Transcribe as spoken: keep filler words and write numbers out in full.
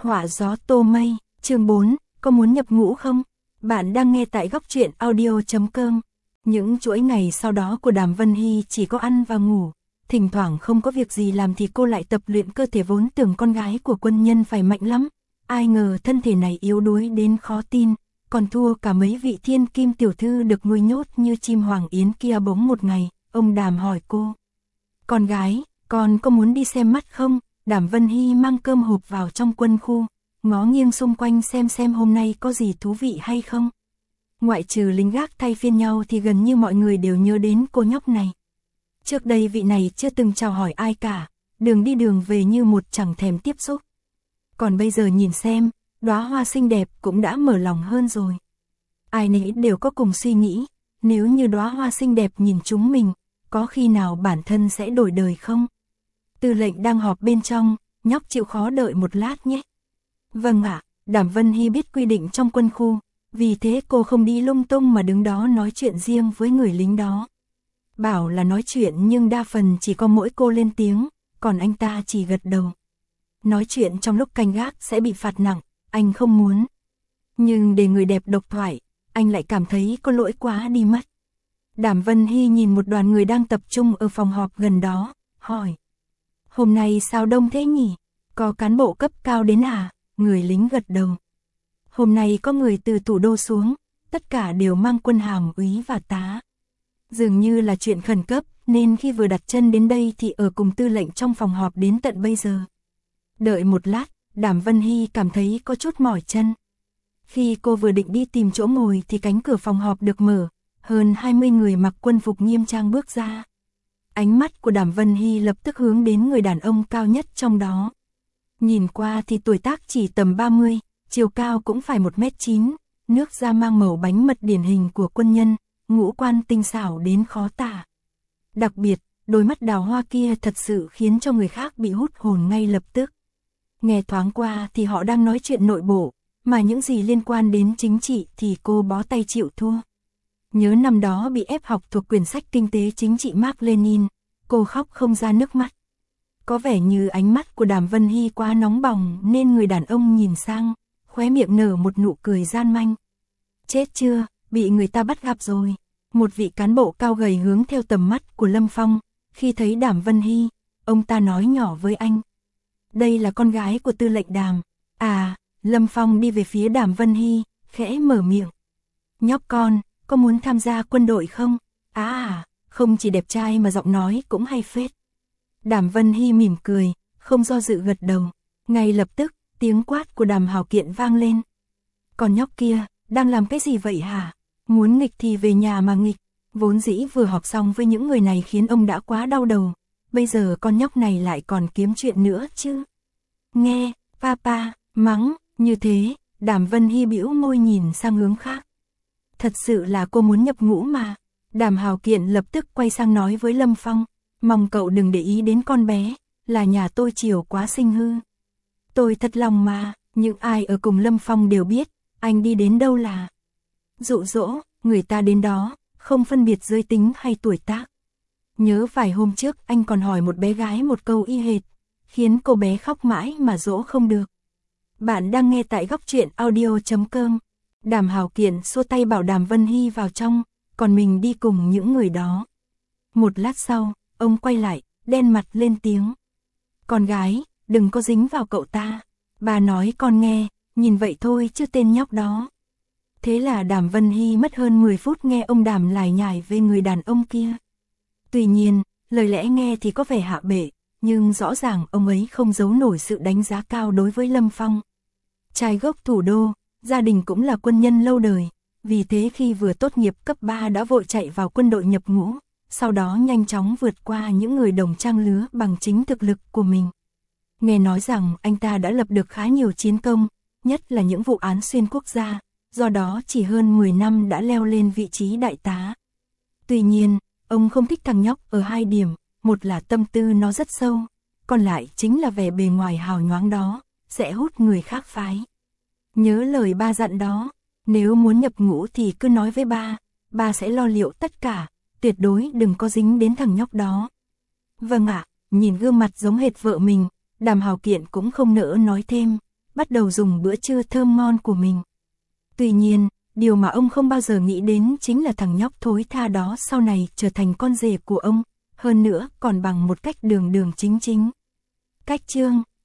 Họa gió tô mây, chương bốn, có muốn nhập ngũ không? Bạn đang nghe tại góc truyện audio chấm com. Những chuỗi ngày sau đó của Đàm Vân Hy chỉ có ăn và ngủ, thỉnh thoảng không có việc gì làm thì cô lại tập luyện cơ thể, vốn tưởng con gái của quân nhân phải mạnh lắm. Ai ngờ thân thể này yếu đuối đến khó tin, còn thua cả mấy vị thiên kim tiểu thư được nuôi nhốt như chim hoàng yến kia. Bỗng một ngày, ông Đàm hỏi cô: "Con gái, con có muốn đi xem mắt không?" Đàm Vân Hy mang cơm hộp vào trong quân khu, ngó nghiêng xung quanh xem xem hôm nay có gì thú vị hay không. Ngoại trừ lính gác thay phiên nhau thì gần như mọi người đều nhớ đến cô nhóc này. Trước đây vị này chưa từng chào hỏi ai cả, đường đi đường về như một chẳng thèm tiếp xúc. Còn bây giờ nhìn xem, đóa hoa xinh đẹp cũng đã mở lòng hơn rồi. Ai nấy đều có cùng suy nghĩ, nếu như đóa hoa xinh đẹp nhìn chúng mình, có khi nào bản thân sẽ đổi đời không? Tư lệnh đang họp bên trong, nhóc chịu khó đợi một lát nhé. Vâng ạ, Đàm Vân Hy biết quy định trong quân khu, vì thế cô không đi lung tung mà đứng đó nói chuyện riêng với người lính đó. Bảo là nói chuyện nhưng đa phần chỉ có mỗi cô lên tiếng, còn anh ta chỉ gật đầu. Nói chuyện trong lúc canh gác sẽ bị phạt nặng, anh không muốn. Nhưng để người đẹp độc thoại, anh lại cảm thấy có lỗi quá đi mất. Đàm Vân Hy nhìn một đoàn người đang tập trung ở phòng họp gần đó, hỏi: "Hôm nay sao đông thế nhỉ? Có cán bộ cấp cao đến à?" Người lính gật đầu. "Hôm nay có người từ thủ đô xuống, tất cả đều mang quân hàm úy và tá. Dường như là chuyện khẩn cấp, nên khi vừa đặt chân đến đây thì ở cùng tư lệnh trong phòng họp đến tận bây giờ." Đợi một lát, Đàm Vân Hy cảm thấy có chút mỏi chân. Khi cô vừa định đi tìm chỗ ngồi thì cánh cửa phòng họp được mở, hơn hai mươi người mặc quân phục nghiêm trang bước ra. Ánh mắt của Đàm Vân Hy lập tức hướng đến người đàn ông cao nhất trong đó. Nhìn qua thì tuổi tác chỉ tầm ba mươi, chiều cao cũng phải một mét chín, nước da mang màu bánh mật điển hình của quân nhân, ngũ quan tinh xảo đến khó tả. Đặc biệt, đôi mắt đào hoa kia thật sự khiến cho người khác bị hút hồn ngay lập tức. Nghe thoáng qua thì họ đang nói chuyện nội bộ, mà những gì liên quan đến chính trị thì cô bó tay chịu thua. Nhớ năm đó bị ép học thuộc quyển sách kinh tế chính trị Mác Lênin, cô khóc không ra nước mắt. Có vẻ như ánh mắt của Đàm Vân Hy quá nóng bỏng nên người đàn ông nhìn sang, khóe miệng nở một nụ cười gian manh. "Chết chưa, bị người ta bắt gặp rồi." Một vị cán bộ cao gầy hướng theo tầm mắt của Lâm Phong, khi thấy Đàm Vân Hy, ông ta nói nhỏ với anh: "Đây là con gái của tư lệnh Đàm." "À." Lâm Phong đi về phía Đàm Vân Hy, khẽ mở miệng: "Nhóc con, có muốn tham gia quân đội không?" "À à, không chỉ đẹp trai mà giọng nói cũng hay phết." Đàm Vân Hy mỉm cười, không do dự gật đầu. Ngay lập tức, tiếng quát của Đàm Hào Kiện vang lên: "Con nhóc kia, đang làm cái gì vậy hả? Muốn nghịch thì về nhà mà nghịch." Vốn dĩ vừa họp xong với những người này khiến ông đã quá đau đầu, bây giờ con nhóc này lại còn kiếm chuyện nữa chứ. Nghe, papa, mắng, như thế, Đàm Vân Hy bĩu môi nhìn sang hướng khác. "Thật sự là cô muốn nhập ngũ mà." Đàm Hào Kiện lập tức quay sang nói với Lâm Phong: "Mong cậu đừng để ý đến con bé, là nhà tôi chiều quá sinh hư." "Tôi thật lòng mà." Những ai ở cùng Lâm Phong đều biết, anh đi đến đâu là dụ dỗ, người ta đến đó, không phân biệt giới tính hay tuổi tác. Nhớ vài hôm trước anh còn hỏi một bé gái một câu y hệt, khiến cô bé khóc mãi mà dỗ không được. Bạn đang nghe tại góc truyện audio chấm com. Đàm Hào Kiện xua tay bảo Đàm Vân Hy vào trong, còn mình đi cùng những người đó. Một lát sau, ông quay lại, đen mặt lên tiếng: "Con gái, đừng có dính vào cậu ta. Bà nói con nghe, nhìn vậy thôi chứ tên nhóc đó." Thế là Đàm Vân Hy mất hơn mười phút nghe ông Đàm lải nhải về người đàn ông kia. Tuy nhiên, lời lẽ nghe thì có vẻ hạ bệ, nhưng rõ ràng ông ấy không giấu nổi sự đánh giá cao đối với Lâm Phong. Trai gốc thủ đô, gia đình cũng là quân nhân lâu đời, vì thế khi vừa tốt nghiệp cấp ba đã vội chạy vào quân đội nhập ngũ, sau đó nhanh chóng vượt qua những người đồng trang lứa bằng chính thực lực của mình. Nghe nói rằng anh ta đã lập được khá nhiều chiến công, nhất là những vụ án xuyên quốc gia, do đó chỉ hơn mười năm đã leo lên vị trí đại tá. Tuy nhiên, ông không thích thằng nhóc ở hai điểm, một là tâm tư nó rất sâu, còn lại chính là vẻ bề ngoài hào nhoáng đó, sẽ hút người khác phái. Nhớ lời ba dặn đó, nếu muốn nhập ngũ thì cứ nói với ba, ba sẽ lo liệu tất cả, tuyệt đối đừng có dính đến thằng nhóc đó. "Vâng ạ." Nhìn gương mặt giống hệt vợ mình, Đàm Hào Kiện cũng không nỡ nói thêm, bắt đầu dùng bữa trưa thơm ngon của mình. Tuy nhiên, điều mà ông không bao giờ nghĩ đến chính là thằng nhóc thối tha đó sau này trở thành con rể của ông, hơn nữa còn bằng một cách đường đường chính chính. Cách chương